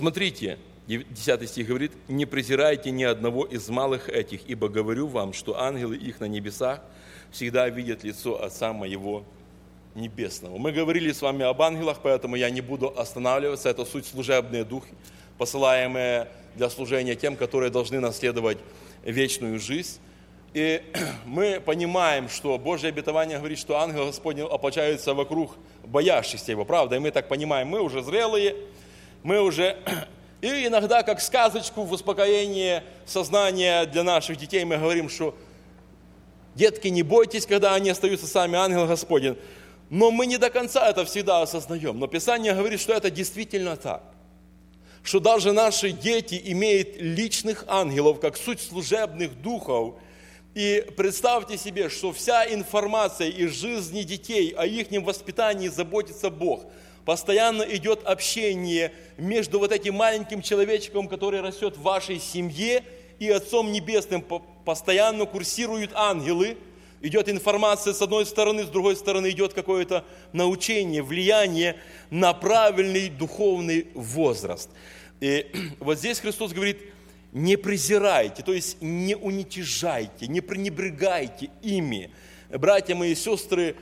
Смотрите, 10 стих говорит: «Не презирайте ни одного из малых этих, ибо говорю вам, что ангелы их на небесах всегда видят лицо Отца Моего Небесного». Мы говорили с вами об ангелах, поэтому я не буду останавливаться. Это суть служебные духи, посылаемые для служения тем, которые должны наследовать вечную жизнь. И мы понимаем, что Божье обетование говорит, что ангел Господень ополчается вокруг боящихся Его, правда? И мы так понимаем, мы уже зрелые, мы уже... И иногда, как сказочку в успокоении сознания для наших детей, мы говорим, что детки, не бойтесь, когда они остаются сами, ангел Господень. Но мы не до конца это всегда осознаем. Но Писание говорит, что это действительно так. Что даже наши дети имеют личных ангелов, как суть служебных духов. И представьте себе, что вся информация из жизни детей, о их воспитании заботится Бог. Постоянно идет общение между вот этим маленьким человечком, который растет в вашей семье, и Отцом Небесным. Постоянно курсируют ангелы. Идет информация с одной стороны, с другой стороны идет какое-то научение, влияние на правильный духовный возраст. И вот здесь Христос говорит: не презирайте, то есть не уничижайте, не пренебрегайте ими. Братья мои и сестры,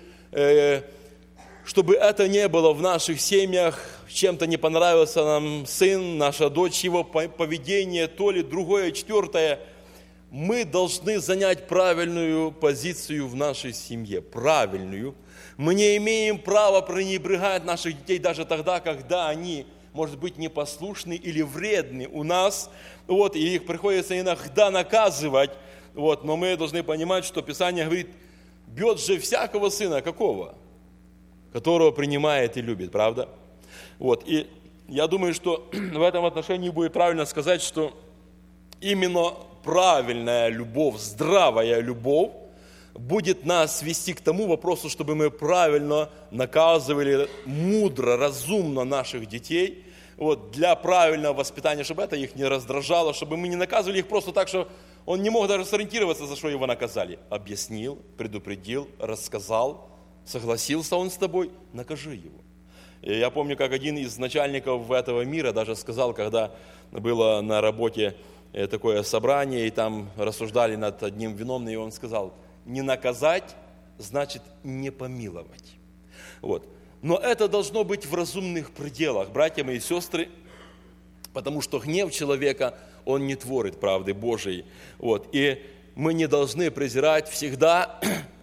чтобы это не было в наших семьях, чем-то не понравился нам сын, наша дочь, его поведение, то ли другое, четвертое, мы должны занять правильную позицию в нашей семье, правильную. Мы не имеем права пренебрегать наших детей даже тогда, когда они, может быть, непослушны или вредны у нас, и их приходится иногда наказывать, но мы должны понимать, что Писание говорит: бьет же всякого сына, какого? Которого принимает и любит, правда? И я думаю, что в этом отношении будет правильно сказать, что именно правильная любовь, здравая любовь будет нас вести к тому вопросу, чтобы мы правильно наказывали, мудро, разумно наших детей, для правильного воспитания, чтобы это их не раздражало, чтобы мы не наказывали их просто так, что он не мог даже сориентироваться, за что его наказали. Объяснил, предупредил, рассказал, согласился он с тобой, накажи его. И я помню, как один из начальников этого мира даже сказал, когда было на работе такое собрание, и там рассуждали над одним виновным, и он сказал: не наказать значит не помиловать. Но это должно быть в разумных пределах, братья мои и сестры, потому что гнев человека, он не творит правды Божией. И мы не должны презирать всегда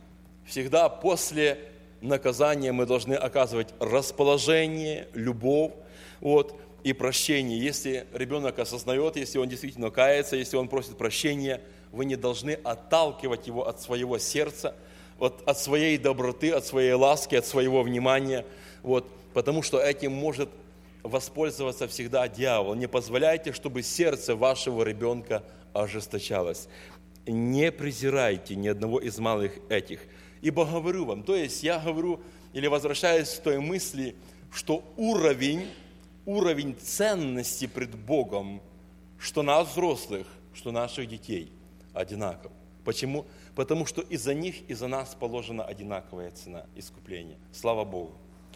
после наказания мы должны оказывать расположение, любовь, и прощение. Если ребенок осознает, если он действительно кается, если он просит прощения, вы не должны отталкивать его от своего сердца, от своей доброты, от своей ласки, от своего внимания, потому что этим может воспользоваться всегда дьявол. Не позволяйте, чтобы сердце вашего ребенка ожесточалось. Не презирайте ни одного из малых этих. Ибо говорю вам, то есть я говорю, или возвращаюсь к той мысли, что уровень ценности пред Богом, что нас, взрослых, что наших детей, одинаков. Почему? Потому что и за них, и за нас положена одинаковая цена искупления. Слава Богу.